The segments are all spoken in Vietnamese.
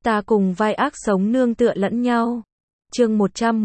Ta cùng vai ác sống nương tựa lẫn nhau. Chương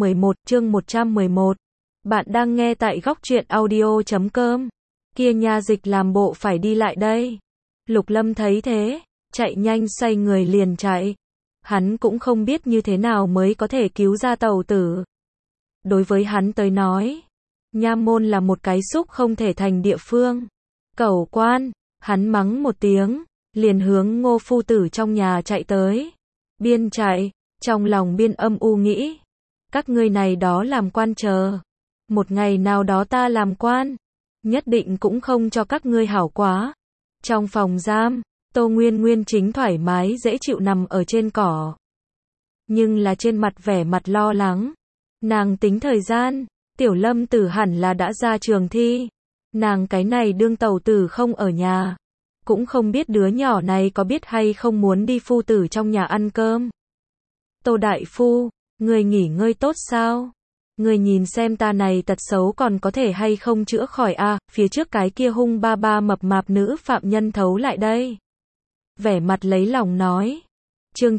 111. Bạn đang nghe tại góc truyện audio.com. Kia nha, dịch làm bộ phải đi lại đây. Lục Lâm thấy thế, chạy nhanh xoay người liền chạy. Hắn cũng không biết như thế nào mới có thể cứu ra Tẩu Tử. Đối với hắn tới nói, nha môn là một cái xúc không thể thành địa phương. Cẩu quan, hắn mắng một tiếng, liền hướng Ngô phu tử trong nhà chạy tới. Biên chạy, trong lòng biên âm u nghĩ, các ngươi này đó làm quan chờ. Một ngày nào đó ta làm quan, nhất định cũng không cho các ngươi hảo quá. Trong phòng giam, Tô Nguyên Nguyên chính thoải mái dễ chịu nằm ở trên cỏ. Nhưng là trên mặt vẻ mặt lo lắng. Nàng tính thời gian, Tiểu Lâm Tử hẳn là đã ra trường thi. Nàng cái này đương Tẩu Tử không ở nhà. Cũng không biết đứa nhỏ này có biết hay không muốn đi phu tử trong nhà ăn cơm. Tô đại phu, người nghỉ ngơi tốt sao? Người nhìn xem ta này tật xấu còn có thể hay không chữa khỏi a? Phía trước cái kia hung ba ba mập mạp nữ phạm nhân thấu lại đây. Vẻ mặt lấy lòng nói. Chương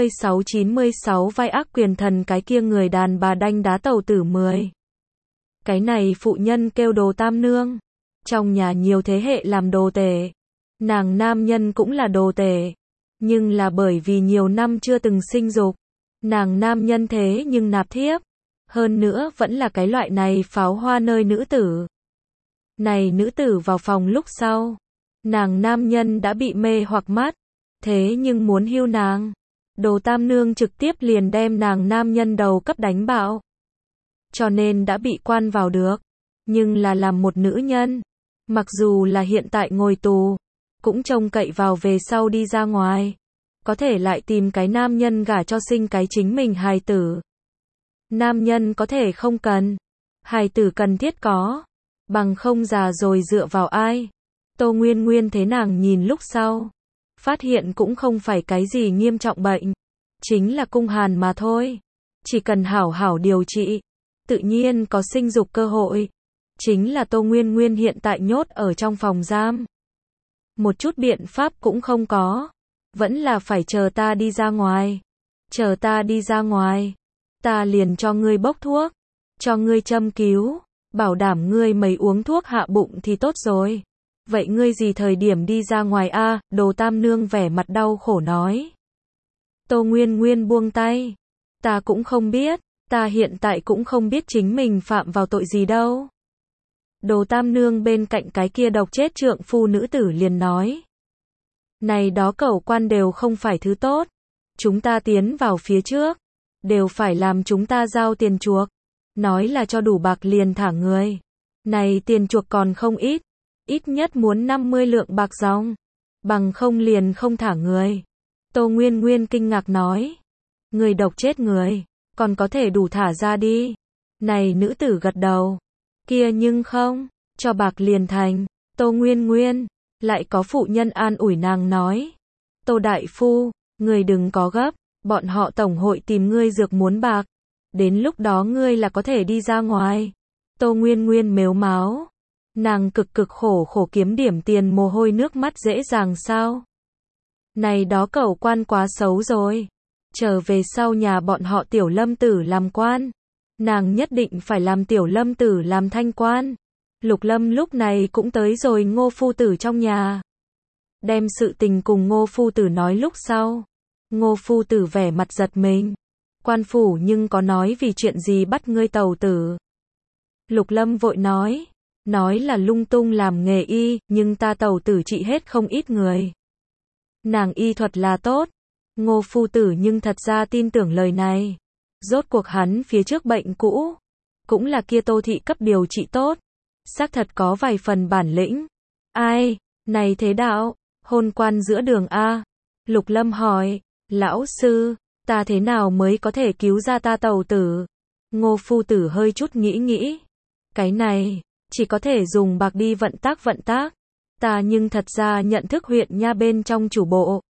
96 vai ác quyền thần, cái kia người đàn bà đanh đá Tẩu Tử 10. Cái này phụ nhân kêu Đồ Tam Nương. Trong nhà nhiều thế hệ làm đồ tể. Nàng nam nhân cũng là đồ tể. Nhưng là bởi vì nhiều năm chưa từng sinh dục. Nàng nam nhân thế nhưng nạp thiếp. Hơn nữa vẫn là cái loại này pháo hoa nơi nữ tử. Này nữ tử vào phòng lúc sau. Nàng nam nhân đã bị mê hoặc mắt. Thế nhưng muốn hưu nàng. Đồ Tam Nương trực tiếp liền đem nàng nam nhân đầu cấp đánh bạo. Cho nên đã bị quan vào được. Nhưng là làm một nữ nhân. Mặc dù là hiện tại ngồi tù. Cũng trông cậy vào về sau đi ra ngoài. Có thể lại tìm cái nam nhân gả cho sinh cái chính mình hài tử. Nam nhân có thể không cần. Hài tử cần thiết có. Bằng không già rồi dựa vào ai. Tô Nguyên Nguyên thế nàng nhìn lúc sau. Phát hiện cũng không phải cái gì nghiêm trọng bệnh. Chính là cung hàn mà thôi. Chỉ cần hảo hảo điều trị. Tự nhiên có sinh dục cơ hội. Chính là Tô Nguyên Nguyên hiện tại nhốt ở trong phòng giam. Một chút biện pháp cũng không có. Vẫn là phải chờ ta đi ra ngoài. Chờ ta đi ra ngoài. Ta liền cho ngươi bốc thuốc. Cho ngươi châm cứu. Bảo đảm ngươi mấy uống thuốc hạ bụng thì tốt rồi. Vậy ngươi gì thời điểm đi ra ngoài a? Đồ Tam Nương vẻ mặt đau khổ nói. Tô Nguyên Nguyên buông tay. Ta cũng không biết. Ta hiện tại cũng không biết chính mình phạm vào tội gì đâu. Đồ Tam Nương bên cạnh cái kia độc chết trượng phu nữ tử liền nói. Này đó cẩu quan đều không phải thứ tốt. Chúng ta tiến vào phía trước. Đều phải làm chúng ta giao tiền chuộc. Nói là cho đủ bạc liền thả người. Này tiền chuộc còn không ít. Ít nhất muốn 50 lượng bạc dòng. Bằng không liền không thả người. Tô Nguyên Nguyên kinh ngạc nói. Người độc chết người. Còn có thể đủ thả ra đi. Này nữ tử gật đầu. Kia nhưng không. Cho bạc liền thành. Tô Nguyên Nguyên. Lại có phụ nhân an ủi nàng nói. Tô đại phu. Người đừng có gấp. Bọn họ tổng hội tìm ngươi dược muốn bạc. Đến lúc đó ngươi là có thể đi ra ngoài. Tô Nguyên Nguyên mếu máo. Nàng cực khổ kiếm điểm tiền mồ hôi nước mắt dễ dàng sao. Này đó cẩu quan quá xấu rồi. Trở về sau nhà bọn họ Tiểu Lâm Tử làm quan. Nàng nhất định phải làm Tiểu Lâm Tử làm thanh quan. Lục Lâm lúc này cũng tới rồi Ngô phu tử trong nhà. Đem sự tình cùng Ngô phu tử nói lúc sau. Ngô phu tử vẻ mặt giật mình. Quan phủ nhưng có nói vì chuyện gì bắt ngươi Tẩu Tử. Lục Lâm vội nói. Nói là lung tung làm nghề y, nhưng ta Tẩu Tử trị hết không ít người. Nàng y thuật là tốt. Ngô phu tử nhưng thật ra tin tưởng lời này. Rốt cuộc hắn phía trước bệnh cũ. Cũng là kia Tô thị cấp điều trị tốt. Xác thật có vài phần bản lĩnh. Ai, này thế đạo, hôn quan giữa đường a? Lục Lâm hỏi. Lão sư, ta thế nào mới có thể cứu ra ta Tẩu Tử? Ngô phu tử hơi chút nghĩ. Cái này, chỉ có thể dùng bạc đi vận tác. Ta nhưng thật ra nhận thức huyện nha bên trong chủ bộ.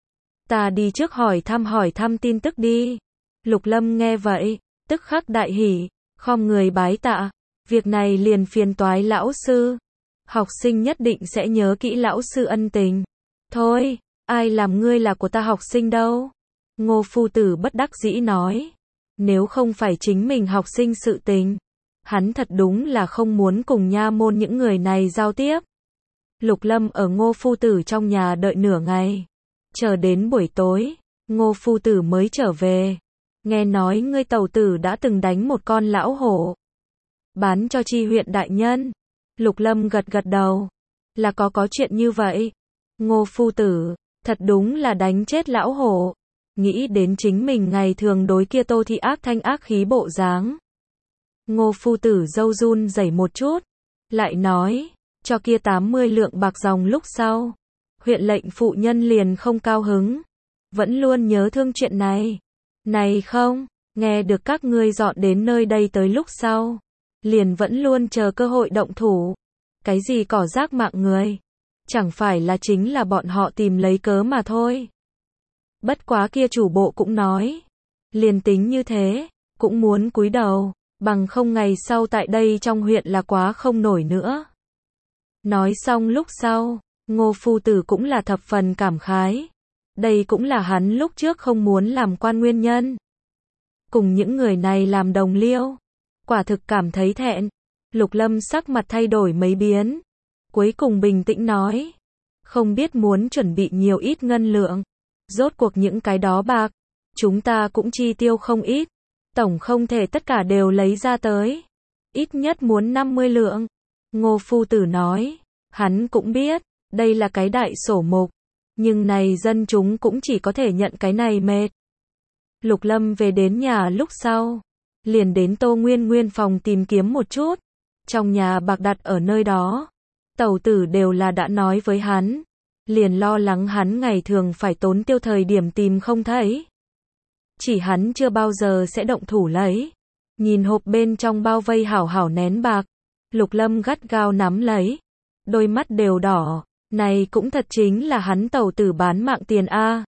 Ta đi trước hỏi thăm tin tức đi. Lục Lâm nghe vậy, tức khắc đại hỉ, khom người bái tạ. Việc này liền phiền toái lão sư. Học sinh nhất định sẽ nhớ kỹ lão sư ân tình. Thôi, ai làm ngươi là của ta học sinh đâu. Ngô phu tử bất đắc dĩ nói. Nếu không phải chính mình học sinh sự tình, hắn thật đúng là không muốn cùng nha môn những người này giao tiếp. Lục Lâm ở Ngô phu tử trong nhà đợi nửa ngày. Chờ đến buổi tối, Ngô phu tử mới trở về. Nghe nói ngươi tẩu tử đã từng đánh một con lão hổ, bán cho Tri huyện đại nhân. Lục Lâm gật gật đầu. Là có chuyện như vậy. Ngô phu tử, thật đúng là đánh chết lão hổ. Nghĩ đến chính mình ngày thường đối kia Tô Thị ác thanh ác khí bộ dáng. Ngô phu tử râu run rẩy một chút. Lại nói, cho kia 80 lượng bạc dòng lúc sau. Huyện lệnh phụ nhân liền không cao hứng. Vẫn luôn nhớ thương chuyện này. Này không, nghe được các ngươi dọn đến nơi đây tới lúc sau. Liền vẫn luôn chờ cơ hội động thủ. Cái gì cỏ rác mạng người. Chẳng phải là chính là bọn họ tìm lấy cớ mà thôi. Bất quá kia chủ bộ cũng nói. Liền tính như thế, cũng muốn cúi đầu. Bằng không ngày sau tại đây trong huyện là quá không nổi nữa. Nói xong lúc sau, Ngô phu tử cũng là thập phần cảm khái. Đây cũng là hắn lúc trước không muốn làm quan nguyên nhân. Cùng những người này làm đồng liêu. Quả thực cảm thấy thẹn. Lục Lâm sắc mặt thay đổi mấy biến. Cuối cùng bình tĩnh nói. Không biết muốn chuẩn bị nhiều ít ngân lượng. Rốt cuộc những cái đó bạc. Chúng ta cũng chi tiêu không ít. Tổng không thể tất cả đều lấy ra tới. Ít nhất muốn 50 lượng. Ngô phu tử nói. Hắn cũng biết. Đây là cái đại sổ mục. Nhưng này dân chúng cũng chỉ có thể nhận cái này mệt. Lục Lâm về đến nhà lúc sau. Liền đến Tô Nguyên Nguyên phòng tìm kiếm một chút. Trong nhà bạc đặt ở nơi đó. Tẩu tử đều là đã nói với hắn. Liền lo lắng hắn ngày thường phải tốn tiêu thời điểm tìm không thấy. Chỉ hắn chưa bao giờ sẽ động thủ lấy. Nhìn hộp bên trong bao vây hảo hảo nén bạc. Lục Lâm gắt gao nắm lấy. Đôi mắt đều đỏ. Này cũng thật chính là hắn tẩu tử bán mạng tiền a.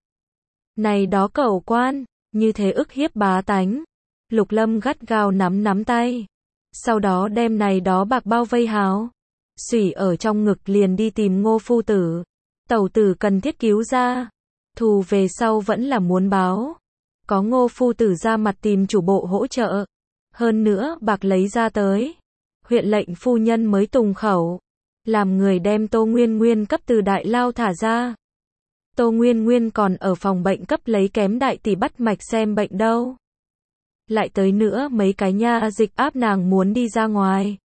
Này đó cẩu quan, như thế ức hiếp bá tánh. Lục Lâm gắt gao nắm tay. Sau đó đem này đó bạc bao vây hào. Xủy ở trong ngực liền đi tìm Ngô phu tử. Tẩu tử cần thiết cứu ra. Thù về sau vẫn là muốn báo. Có Ngô phu tử ra mặt tìm chủ bộ hỗ trợ. Hơn nữa bạc lấy ra tới. Huyện lệnh phu nhân mới tùng khẩu. Làm người đem Tô Nguyên Nguyên cấp từ đại lao thả ra. Tô Nguyên Nguyên còn ở phòng bệnh cấp lấy kém đại tỷ bắt mạch xem bệnh đâu. Lại tới nữa mấy cái nha dịch áp nàng muốn đi ra ngoài.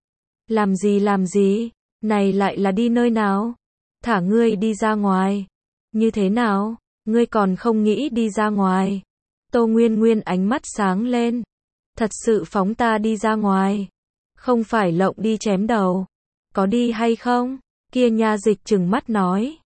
Làm gì, này lại là đi nơi nào? Thả ngươi đi ra ngoài. Như thế nào, ngươi còn không nghĩ đi ra ngoài? Tô Nguyên Nguyên ánh mắt sáng lên. Thật sự phóng ta đi ra ngoài. Không phải lộng đi chém đầu. Có đi hay không? Kia nha dịch trừng mắt nói.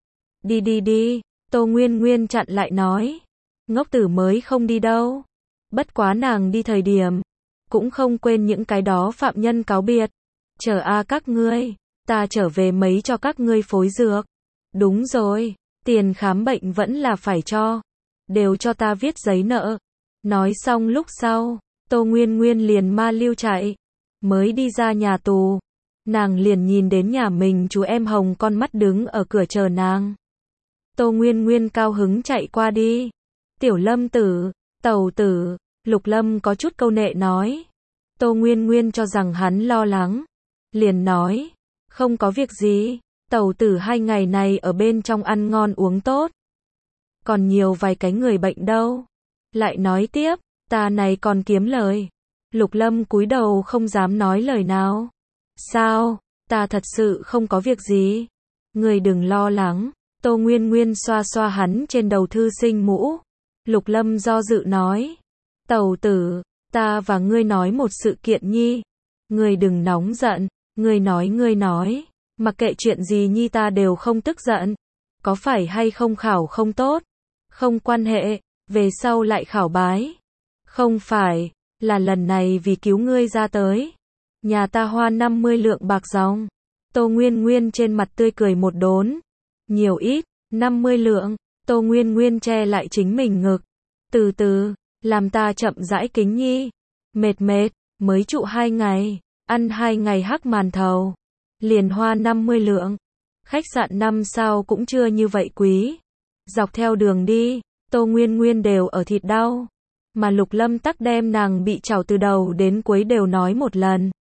Đi. Tô Nguyên Nguyên chặn lại nói. Ngốc tử mới không đi đâu. Bất quá nàng đi thời điểm. Cũng không quên những cái đó phạm nhân cáo biệt. Chờ a các ngươi. Ta trở về mấy cho các ngươi phối dược. Đúng rồi. Tiền khám bệnh vẫn là phải cho. Đều cho ta viết giấy nợ. Nói xong lúc sau. Tô Nguyên Nguyên liền ma lưu chạy. Mới đi ra nhà tù. Nàng liền nhìn đến nhà mình chú em Hồng con mắt đứng ở cửa chờ nàng. Tô Nguyên Nguyên cao hứng chạy qua đi. Tiểu Lâm tử, tẩu tử, Lục Lâm có chút câu nệ nói. Tô Nguyên Nguyên cho rằng hắn lo lắng. Liền nói, không có việc gì, tẩu tử 2 ngày này ở bên trong ăn ngon uống tốt. Còn nhiều vài cái người bệnh đâu. Lại nói tiếp, ta này còn kiếm lời. Lục Lâm cúi đầu không dám nói lời nào. Sao, ta thật sự không có việc gì. Người đừng lo lắng. Tô Nguyên Nguyên xoa xoa hắn trên đầu thư sinh mũ. Lục Lâm do dự nói. Tẩu tử, ta và ngươi nói một sự kiện nhi. Ngươi đừng nóng giận. Ngươi nói. Mặc kệ chuyện gì nhi ta đều không tức giận. Có phải hay không khảo không tốt? Không quan hệ, về sau lại khảo bái. Không phải, là lần này vì cứu ngươi ra tới. Nhà ta hoa 50 lượng bạc dòng. Tô Nguyên Nguyên trên mặt tươi cười một đốn. Nhiều ít, 50 lượng. Tô Nguyên Nguyên che lại chính mình ngực. Từ từ, làm ta chậm rãi kính nhi. Mệt, mới trụ 2 ngày. Ăn 2 ngày hắc màn thầu. Liền hoa 50 lượng. Khách sạn 5 sao cũng chưa như vậy quý. Dọc theo đường đi, Tô Nguyên Nguyên đều ở thịt đau, mà Lục Lâm tắc đem nàng bị trảo từ đầu đến cuối đều nói một lần.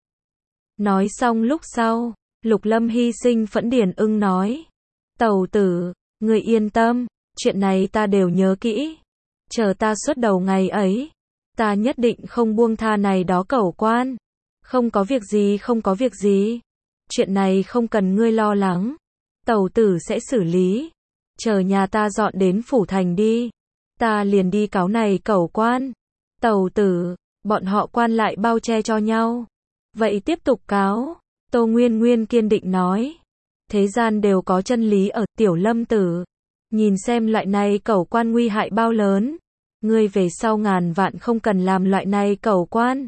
Nói xong lúc sau, Lục Lâm hy sinh phẫn điển ưng nói, tẩu tử, người yên tâm, chuyện này ta đều nhớ kỹ, chờ ta xuất đầu ngày ấy, ta nhất định không buông tha này đó cẩu quan. Không có việc gì, không có việc gì, chuyện này không cần ngươi lo lắng, tẩu tử sẽ xử lý, chờ nhà ta dọn đến phủ thành đi, ta liền đi cáo này cẩu quan. Tẩu tử, bọn họ quan lại bao che cho nhau, vậy tiếp tục cáo. Tô Nguyên Nguyên kiên định nói, thế gian đều có chân lý ở, Tiểu Lâm tử, nhìn xem loại này cẩu quan nguy hại bao lớn, ngươi về sau ngàn vạn không cần làm loại này cẩu quan,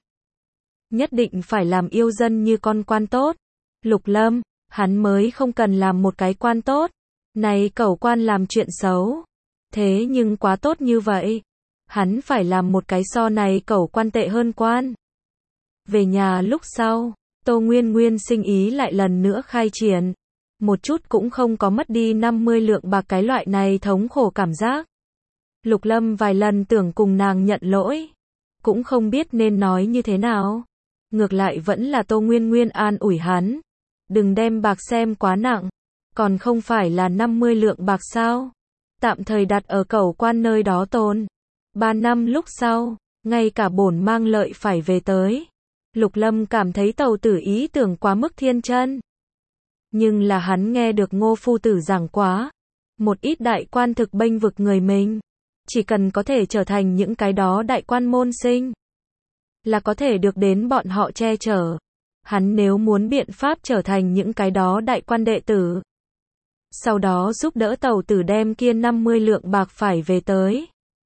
nhất định phải làm yêu dân như con quan tốt. Lục Lâm, hắn mới không cần làm một cái quan tốt, này cẩu quan làm chuyện xấu, thế nhưng quá tốt như vậy, hắn phải làm một cái so này cẩu quan tệ hơn quan. Về nhà lúc sau, Tô Nguyên Nguyên sinh ý lại lần nữa khai triển, một chút cũng không có mất đi 50 lượng bạc cái loại này thống khổ cảm giác. Lục Lâm vài lần tưởng cùng nàng nhận lỗi, cũng không biết nên nói như thế nào. Ngược lại vẫn là Tô Nguyên Nguyên an ủi hắn, đừng đem bạc xem quá nặng, còn không phải là 50 lượng bạc sao, tạm thời đặt ở cẩu quan nơi đó tồn. 3 năm lúc sau, ngay cả bổn mang lợi phải về tới. Lục Lâm cảm thấy tẩu tử ý tưởng quá mức thiên chân. Nhưng là hắn nghe được Ngô phu tử giảng quá, một ít đại quan thực bênh vực người mình, chỉ cần có thể trở thành những cái đó đại quan môn sinh, là có thể được đến bọn họ che chở. Hắn nếu muốn biện pháp trở thành những cái đó đại quan đệ tử, sau đó giúp đỡ tẩu tử đem kia 50 lượng bạc phải về tới.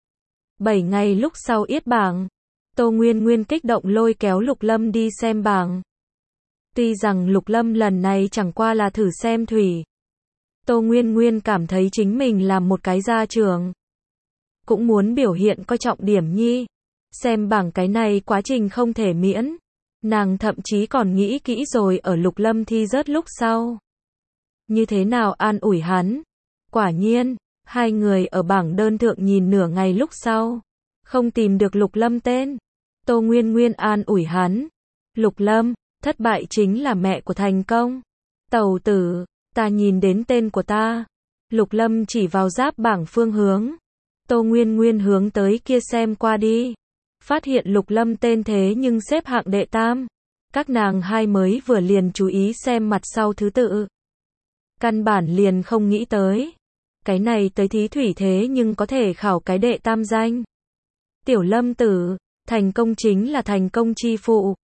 7 ngày lúc sau yết bảng, Tô Nguyên Nguyên kích động lôi kéo Lục Lâm đi xem bảng. Tuy rằng Lục Lâm lần này chẳng qua là thử xem thủy, Tô Nguyên Nguyên cảm thấy chính mình làm một cái gia trưởng, cũng muốn biểu hiện coi trọng điểm nhi. Xem bảng cái này quá trình không thể miễn, nàng thậm chí còn nghĩ kỹ rồi ở Lục Lâm thi rớt lúc sau, như thế nào an ủi hắn. Quả nhiên, hai người ở bảng đơn thượng nhìn nửa ngày lúc sau, không tìm được Lục Lâm tên. Tô Nguyên Nguyên an ủi hắn, Lục Lâm, thất bại chính là mẹ của thành công. Tẩu tử, ta nhìn đến tên của ta. Lục Lâm chỉ vào giáp bảng phương hướng. Tô Nguyên Nguyên hướng tới kia xem qua đi, phát hiện Lục Lâm tên thế nhưng xếp hạng đệ tam. Các nàng hai mới vừa liền chú ý xem mặt sau thứ tự, căn bản liền không nghĩ tới, cái này tới thí thủy thế nhưng có thể khảo cái đệ tam danh. Tiểu Lâm tử, thành công chính là thành công chi phụ.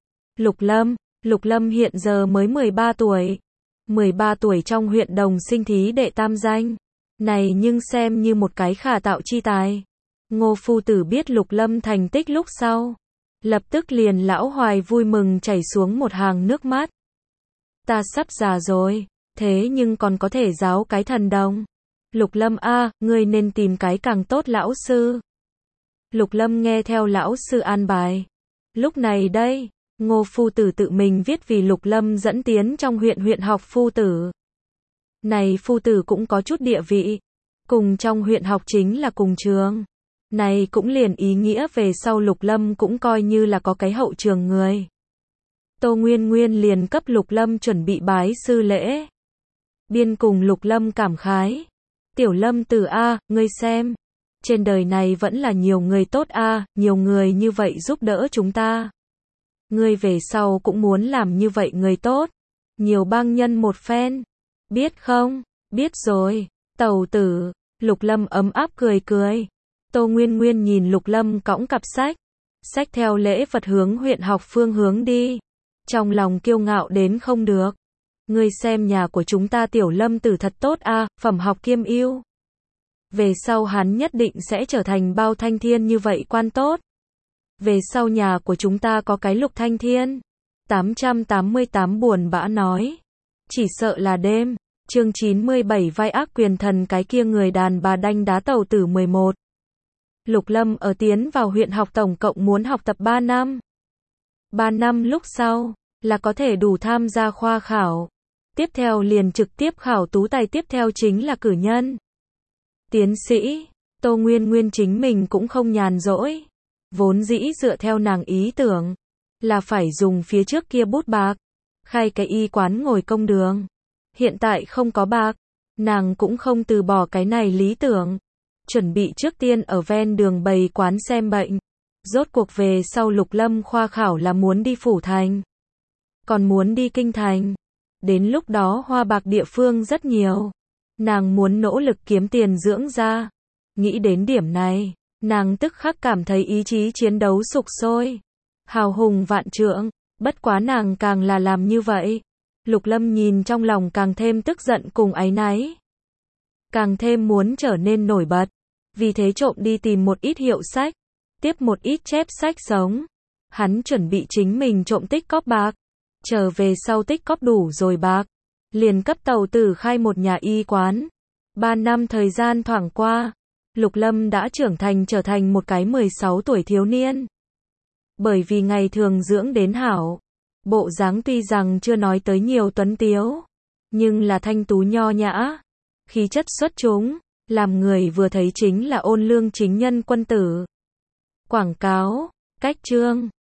Lục Lâm hiện giờ mới 13 tuổi. 13 tuổi trong huyện Đồng sinh thí đệ tam danh, này nhưng xem như một cái khả tạo chi tài. Ngô phu tử biết Lục Lâm thành tích lúc sau, lập tức liền lão hoài vui mừng chảy xuống một hàng nước mắt. Ta sắp già rồi, thế nhưng còn có thể giáo cái thần đồng. Lục Lâm a, ngươi nên tìm cái càng tốt lão sư. Lục Lâm nghe theo lão sư an bài. Lúc này đây, Ngô phu tử tự mình viết vì Lục Lâm dẫn tiến trong huyện học phu tử. Này phu tử cũng có chút địa vị, cùng trong huyện học chính là cùng trường. Này cũng liền ý nghĩa về sau Lục Lâm cũng coi như là có cái hậu trường người. Tô Nguyên Nguyên liền cấp Lục Lâm chuẩn bị bái sư lễ. Biên cùng Lục Lâm cảm khái. Tiểu Lâm tử a, ngươi xem, trên đời này vẫn là nhiều người tốt a, nhiều người như vậy giúp đỡ chúng ta. Ngươi về sau cũng muốn làm như vậy người tốt, nhiều bang nhân một phen, biết không? Biết rồi, tẩu tử. Lục Lâm ấm áp cười cười. Tô Nguyên Nguyên nhìn Lục Lâm cõng cặp sách theo lễ vật hướng huyện học phương hướng đi, trong lòng kiêu ngạo đến không được. Ngươi xem nhà của chúng ta Tiểu Lâm tử thật tốt a, phẩm học kiêm ưu. Về sau hắn nhất định sẽ trở thành bao thanh thiên như vậy quan tốt. Về sau nhà của chúng ta có cái Lục Thanh Thiên. 888 buồn bã nói. Chỉ sợ là đêm. Chương 97 vai ác quyền thần cái kia người đàn bà đanh đá tẩu tử 11. Lục Lâm ở tiến vào huyện học tổng cộng muốn học tập 3 năm. 3 năm lúc sau, là có thể đủ tham gia khoa khảo. Tiếp theo liền trực tiếp khảo tú tài, tiếp theo chính là cử nhân. Tiến sĩ, Tô Nguyên Nguyên chính mình cũng không nhàn rỗi. Vốn dĩ dựa theo nàng ý tưởng, là phải dùng phía trước kia bút bạc, khai cái y quán ngồi công đường. Hiện tại không có bạc, nàng cũng không từ bỏ cái này lý tưởng. Chuẩn bị trước tiên ở ven đường bày quán xem bệnh. Rốt cuộc về sau Lục Lâm khoa khảo là muốn đi Phủ Thành, còn muốn đi Kinh Thành. Đến lúc đó hoa bạc địa phương rất nhiều. Nàng muốn nỗ lực kiếm tiền dưỡng ra. Nghĩ đến điểm này, nàng tức khắc cảm thấy ý chí chiến đấu sục sôi. Hào hùng vạn trượng, bất quá nàng càng là làm như vậy. Lục Lâm nhìn trong lòng càng thêm tức giận cùng áy náy. Càng thêm muốn trở nên nổi bật. Vì thế trộm đi tìm một ít hiệu sách, tiếp một ít chép sách sống. Hắn chuẩn bị chính mình trộm tích cóp bạc. Trở về sau tích cóp đủ rồi bạc, liền cấp tàu tử khai một nhà y quán. 3 năm thời gian thoảng qua, Lục Lâm đã trưởng thành trở thành một cái 16 tuổi thiếu niên. Bởi vì ngày thường dưỡng đến hảo, bộ dáng tuy rằng chưa nói tới nhiều tuấn tiếu, nhưng là thanh tú nho nhã, khí chất xuất chúng, làm người vừa thấy chính là ôn lương chính nhân quân tử. Quảng cáo, cách chương